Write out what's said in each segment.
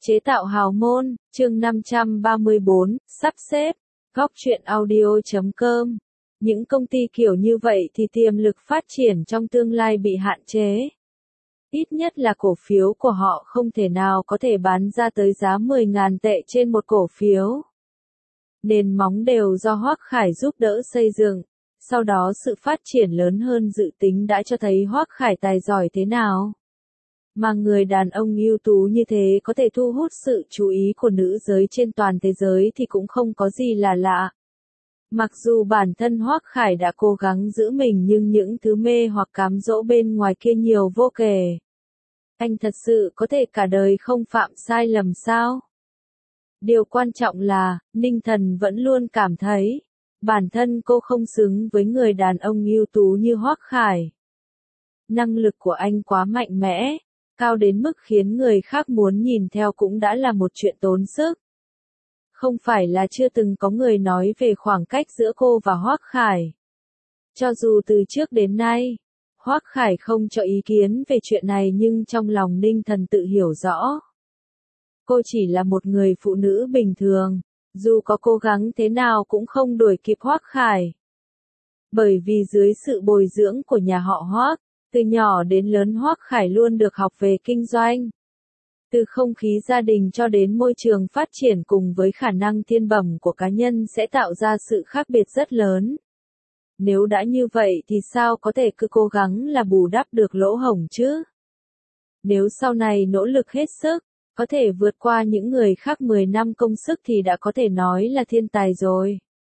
Chế tạo hào môn, chương 534, sắp xếp, góc truyện audio.com. Những công ty kiểu như vậy thì tiềm lực phát triển trong tương lai bị hạn chế. Ít nhất là cổ phiếu của họ không thể nào có thể bán ra tới giá 10.000 tệ trên một cổ phiếu. Nền móng đều do Hoắc Khải giúp đỡ xây dựng, sau đó sự phát triển lớn hơn dự tính đã cho thấy Hoắc Khải tài giỏi thế nào. Mà người đàn ông ưu tú như thế có thể thu hút sự chú ý của nữ giới trên toàn thế giới thì cũng không có gì là lạ. Mặc dù bản thân Hoắc Khải đã cố gắng giữ mình nhưng những thứ mê hoặc cám dỗ bên ngoài kia nhiều vô kể. Anh thật sự có thể cả đời không phạm sai lầm sao? Điều quan trọng là, Ninh Thần vẫn luôn cảm thấy, bản thân cô không xứng với người đàn ông ưu tú như Hoắc Khải. Năng lực của anh quá mạnh mẽ, cao đến mức khiến người khác muốn nhìn theo cũng đã là một chuyện tốn sức. Không phải là chưa từng có người nói về khoảng cách giữa cô và Hoắc Khải. Cho dù từ trước đến nay, Hoắc Khải không cho ý kiến về chuyện này nhưng trong lòng Ninh Thần tự hiểu rõ. Cô chỉ là một người phụ nữ bình thường, dù có cố gắng thế nào cũng không đuổi kịp Hoắc Khải. Bởi vì dưới sự bồi dưỡng của nhà họ Hoắc, từ nhỏ đến lớn Hoắc Khải luôn được học về kinh doanh. Từ không khí gia đình cho đến môi trường phát triển cùng với khả năng thiên bẩm của cá nhân sẽ tạo ra sự khác biệt rất lớn. Nếu đã như vậy thì sao có thể cứ cố gắng là bù đắp được lỗ hổng chứ? Nếu sau này nỗ lực hết sức, có thể vượt qua những người khác 10 năm công sức thì đã có thể nói là thiên tài rồi.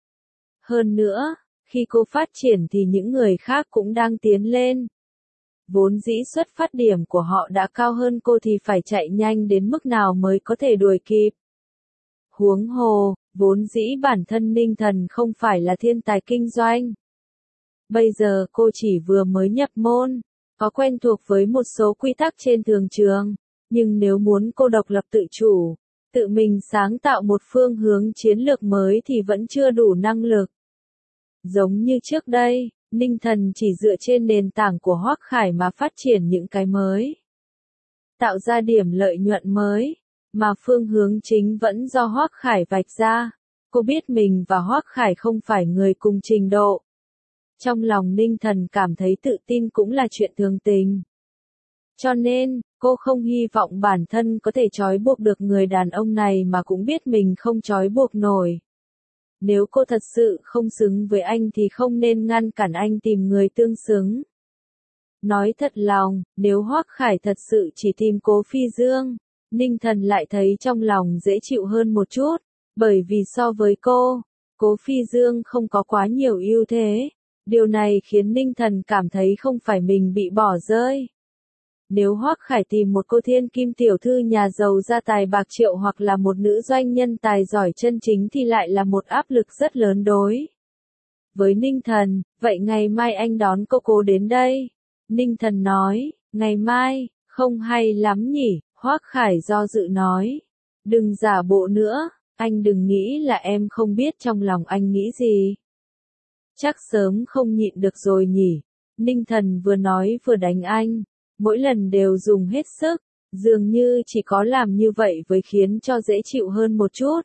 Hơn nữa, khi cô phát triển thì những người khác cũng đang tiến lên. Vốn dĩ xuất phát điểm của họ đã cao hơn cô thì phải chạy nhanh đến mức nào mới có thể đuổi kịp. Huống hồ, vốn dĩ bản thân Ninh Thần không phải là thiên tài kinh doanh. Bây giờ cô chỉ vừa mới nhập môn, có quen thuộc với một số quy tắc trên thường trường, nhưng nếu muốn cô độc lập tự chủ, tự mình sáng tạo một phương hướng chiến lược mới thì vẫn chưa đủ năng lực. Giống như trước đây, Ninh Thần chỉ dựa trên nền tảng của Hoắc Khải mà phát triển những cái mới. Tạo ra điểm lợi nhuận mới, mà phương hướng chính vẫn do Hoắc Khải vạch ra. Cô biết mình và Hoắc Khải không phải người cùng trình độ. Trong lòng Ninh Thần cảm thấy tự tin cũng là chuyện thường tình. Cho nên, cô không hy vọng bản thân có thể trói buộc được người đàn ông này mà cũng biết mình không trói buộc nổi. Nếu cô thật sự không xứng với anh thì không nên ngăn cản anh tìm người tương xứng. Nói thật lòng, nếu Hoắc Khải thật sự chỉ tìm Cố Phi Dương, Ninh Thần lại thấy trong lòng dễ chịu hơn một chút, bởi vì so với cô, Cố Phi Dương không có quá nhiều ưu thế. Điều này khiến Ninh Thần cảm thấy không phải mình bị bỏ rơi. Nếu Hoắc Khải tìm một cô thiên kim tiểu thư nhà giàu gia tài bạc triệu hoặc là một nữ doanh nhân tài giỏi chân chính thì lại là một áp lực rất lớn đối với Ninh Thần. Vậy ngày mai anh đón cô đến đây. Ninh Thần nói, ngày mai, không hay lắm nhỉ, Hoắc Khải do dự nói. Đừng giả bộ nữa, anh đừng nghĩ là em không biết trong lòng anh nghĩ gì. Chắc sớm không nhịn được rồi nhỉ. Ninh Thần vừa nói vừa đánh anh. Mỗi lần đều dùng hết sức, dường như chỉ có làm như vậy với khiến cho dễ chịu hơn một chút.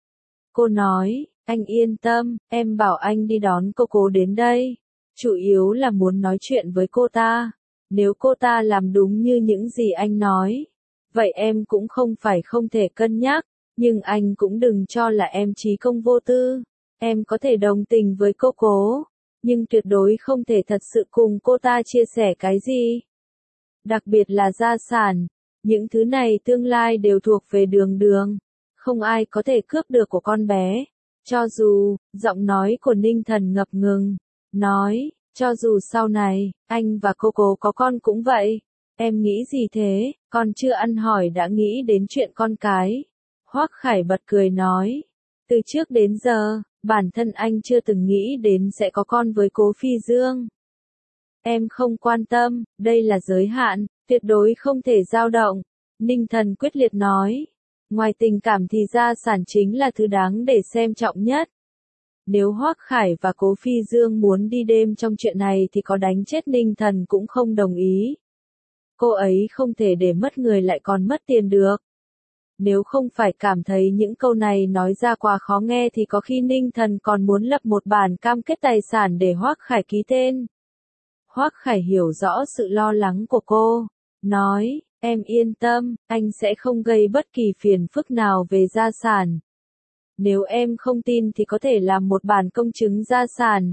Cô nói, anh yên tâm, em bảo anh đi đón cô đến đây. Chủ yếu là muốn nói chuyện với cô ta. Nếu cô ta làm đúng như những gì anh nói, vậy em cũng không phải không thể cân nhắc, nhưng anh cũng đừng cho là em trí công vô tư. Em có thể đồng tình với cô, nhưng tuyệt đối không thể thật sự cùng cô ta chia sẻ cái gì. Đặc biệt là gia sản, những thứ này tương lai đều thuộc về Đường, không ai có thể cướp được của con bé. Cho dù, giọng nói của Ninh Thần ngập ngừng, nói, cho dù sau này, anh và cô có con cũng vậy. Em nghĩ gì thế, con chưa ăn hỏi đã nghĩ đến chuyện con cái. Hoắc Khải bật cười nói, từ trước đến giờ, bản thân anh chưa từng nghĩ đến sẽ có con với Cố Phi Dương. Em không quan tâm, đây là giới hạn, tuyệt đối không thể dao động. Ninh Thần quyết liệt nói. Ngoài tình cảm thì gia sản chính là thứ đáng để xem trọng nhất. Nếu Hoắc Khải và Cố Phi Dương muốn đi đêm trong chuyện này thì có đánh chết Ninh Thần cũng không đồng ý. Cô ấy không thể để mất người lại còn mất tiền được. Nếu không phải cảm thấy những câu này nói ra quá khó nghe thì có khi Ninh Thần còn muốn lập một bản cam kết tài sản để Hoắc Khải ký tên. Hoắc Khải hiểu rõ sự lo lắng của cô, nói, em yên tâm, anh sẽ không gây bất kỳ phiền phức nào về gia sản. Nếu em không tin thì có thể làm một bản công chứng gia sản.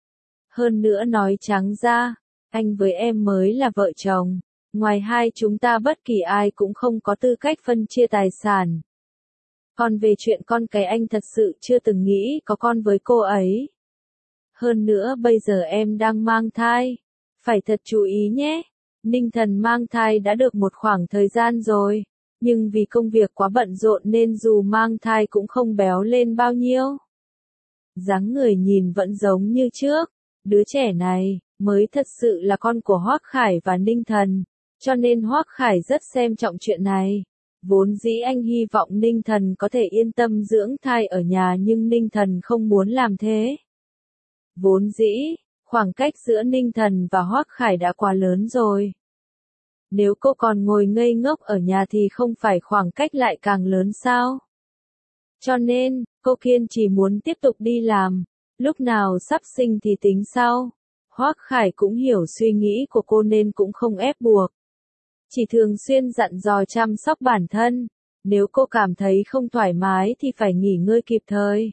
Hơn nữa nói trắng ra, anh với em mới là vợ chồng. Ngoài hai chúng ta bất kỳ ai cũng không có tư cách phân chia tài sản. Còn về chuyện con cái anh thật sự chưa từng nghĩ có con với cô ấy. Hơn nữa bây giờ em đang mang thai. Phải thật chú ý nhé. Ninh Thần mang thai đã được một khoảng thời gian rồi. Nhưng vì công việc quá bận rộn nên dù mang thai cũng không béo lên bao nhiêu. Dáng người nhìn vẫn giống như trước. Đứa trẻ này mới thật sự là con của Hoắc Khải và Ninh Thần. Cho nên Hoắc Khải rất xem trọng chuyện này. Vốn dĩ anh hy vọng Ninh Thần có thể yên tâm dưỡng thai ở nhà nhưng Ninh Thần không muốn làm thế. Vốn dĩ, khoảng cách giữa Ninh Thần và Hoắc Khải đã quá lớn rồi. Nếu cô còn ngồi ngây ngốc ở nhà thì không phải khoảng cách lại càng lớn sao? Cho nên, cô kiên trì muốn tiếp tục đi làm. Lúc nào sắp sinh thì tính sau. Hoắc Khải cũng hiểu suy nghĩ của cô nên cũng không ép buộc. Chỉ thường xuyên dặn dò chăm sóc bản thân. Nếu cô cảm thấy không thoải mái thì phải nghỉ ngơi kịp thời.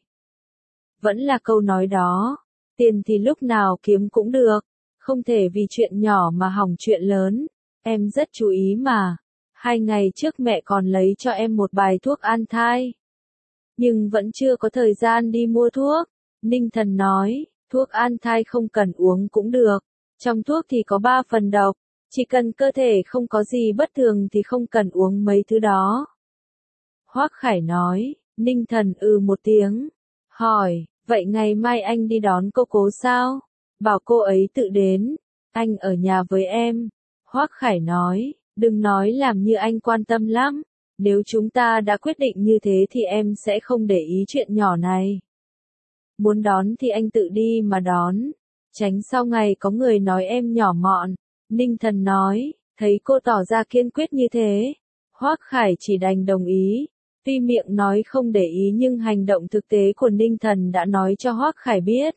Vẫn là câu nói đó. Tiền thì lúc nào kiếm cũng được. Không thể vì chuyện nhỏ mà hỏng chuyện lớn. Em rất chú ý mà. 2 ngày trước mẹ còn lấy cho em một bài thuốc an thai. Nhưng vẫn chưa có thời gian đi mua thuốc. Ninh Thần nói, thuốc an thai không cần uống cũng được. Trong thuốc thì có 3 phần độc. Chỉ cần cơ thể không có gì bất thường thì không cần uống mấy thứ đó. Hoắc Khải nói, Ninh Thần một tiếng. Hỏi, vậy ngày mai anh đi đón cô cố sao? Bảo cô ấy tự đến. Anh ở nhà với em. Hoắc Khải nói, đừng nói làm như anh quan tâm lắm. Nếu chúng ta đã quyết định như thế thì em sẽ không để ý chuyện nhỏ này. Muốn đón thì anh tự đi mà đón. Tránh sau ngày có người nói em nhỏ mọn. Ninh Thần nói, thấy cô tỏ ra kiên quyết như thế. Hoắc Khải chỉ đành đồng ý. Tuy miệng nói không để ý nhưng hành động thực tế của Ninh Thần đã nói cho Hoắc Khải biết.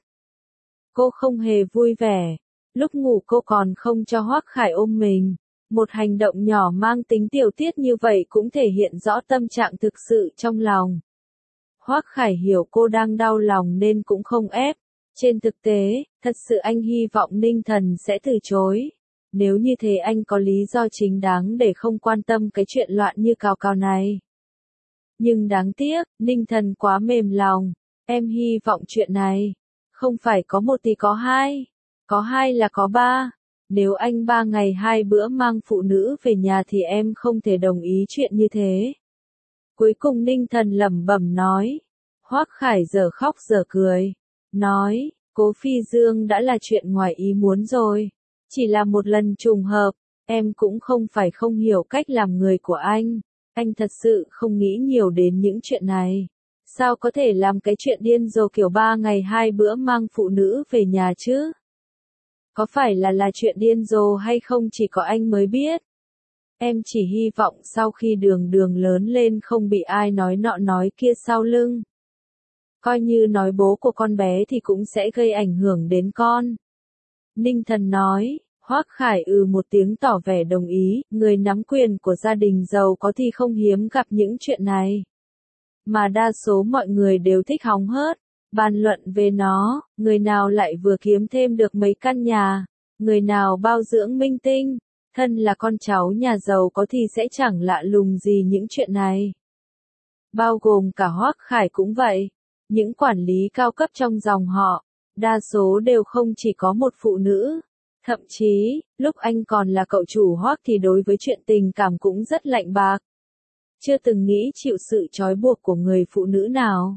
Cô không hề vui vẻ. Lúc ngủ cô còn không cho Hoắc Khải ôm mình. Một hành động nhỏ mang tính tiểu tiết như vậy cũng thể hiện rõ tâm trạng thực sự trong lòng. Hoắc Khải hiểu cô đang đau lòng nên cũng không ép. Trên thực tế, thật sự anh hy vọng Ninh Thần sẽ từ chối. Nếu như thế anh có lý do chính đáng để không quan tâm cái chuyện loạn như cào cào này. Nhưng đáng tiếc, Ninh Thần quá mềm lòng. Em hy vọng chuyện này không phải có 1 thì có 2. Có 2 là có 3. Nếu anh 3 ngày 2 bữa mang phụ nữ về nhà thì em không thể đồng ý chuyện như thế. Cuối cùng Ninh Thần lẩm bẩm nói. Hoắc Khải giờ khóc giờ cười. Nói, Cố Phi Dương đã là chuyện ngoài ý muốn rồi. Chỉ là một lần trùng hợp. Em cũng không phải không hiểu cách làm người của anh. Anh thật sự không nghĩ nhiều đến những chuyện này. Sao có thể làm cái chuyện điên rồ kiểu 3 ngày 2 bữa mang phụ nữ về nhà chứ? Có phải là chuyện điên rồ hay không chỉ có anh mới biết. Em chỉ hy vọng sau khi đường lớn lên không bị ai nói nọ nói kia sau lưng. Coi như nói bố của con bé thì cũng sẽ gây ảnh hưởng đến con. Ninh Thần nói, Hoắc Khải một tiếng tỏ vẻ đồng ý, người nắm quyền của gia đình giàu có thì không hiếm gặp những chuyện này. Mà đa số mọi người đều thích hóng hớt, bàn luận về nó, người nào lại vừa kiếm thêm được mấy căn nhà, người nào bao dưỡng minh tinh, thân là con cháu nhà giàu có thì sẽ chẳng lạ lùng gì những chuyện này. Bao gồm cả Hoắc Khải cũng vậy, những quản lý cao cấp trong dòng họ, đa số đều không chỉ có một phụ nữ. Thậm chí, lúc anh còn là cậu chủ Hoắc thì đối với chuyện tình cảm cũng rất lạnh bạc. Chưa từng nghĩ chịu sự trói buộc của người phụ nữ nào.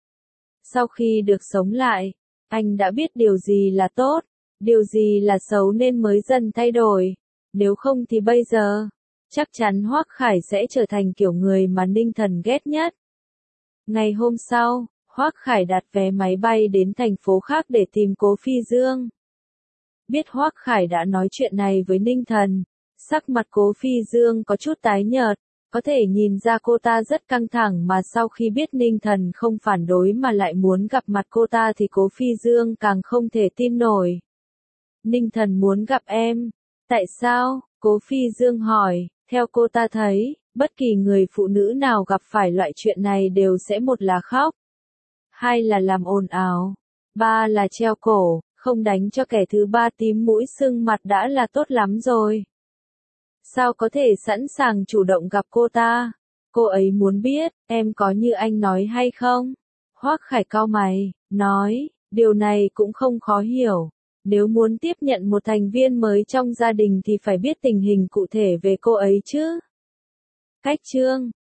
Sau khi được sống lại, anh đã biết điều gì là tốt, điều gì là xấu nên mới dần thay đổi. Nếu không thì bây giờ, chắc chắn Hoắc Khải sẽ trở thành kiểu người mà Ninh Thần ghét nhất. Ngày hôm sau, Hoắc Khải đặt vé máy bay đến thành phố khác để tìm Cố Phi Dương. Biết Hoắc Khải đã nói chuyện này với Ninh Thần, sắc mặt Cố Phi Dương có chút tái nhợt, Có thể nhìn ra cô ta rất căng thẳng mà sau khi biết Ninh Thần không phản đối mà lại muốn gặp mặt cô ta thì Cố Phi Dương càng không thể tin nổi. Ninh Thần muốn gặp em. Tại sao? Cố Phi Dương hỏi. Theo cô ta thấy, bất kỳ người phụ nữ nào gặp phải loại chuyện này đều sẽ một là khóc, hai là làm ồn ào, ba là treo cổ, không đánh cho kẻ thứ ba tím mũi sưng mặt đã là tốt lắm rồi. Sao có thể sẵn sàng chủ động gặp cô ta? Cô ấy muốn biết, em có như anh nói hay không? Hoắc Khải cau mày, nói, điều này cũng không khó hiểu. Nếu muốn tiếp nhận một thành viên mới trong gia đình thì phải biết tình hình cụ thể về cô ấy chứ. Cách chương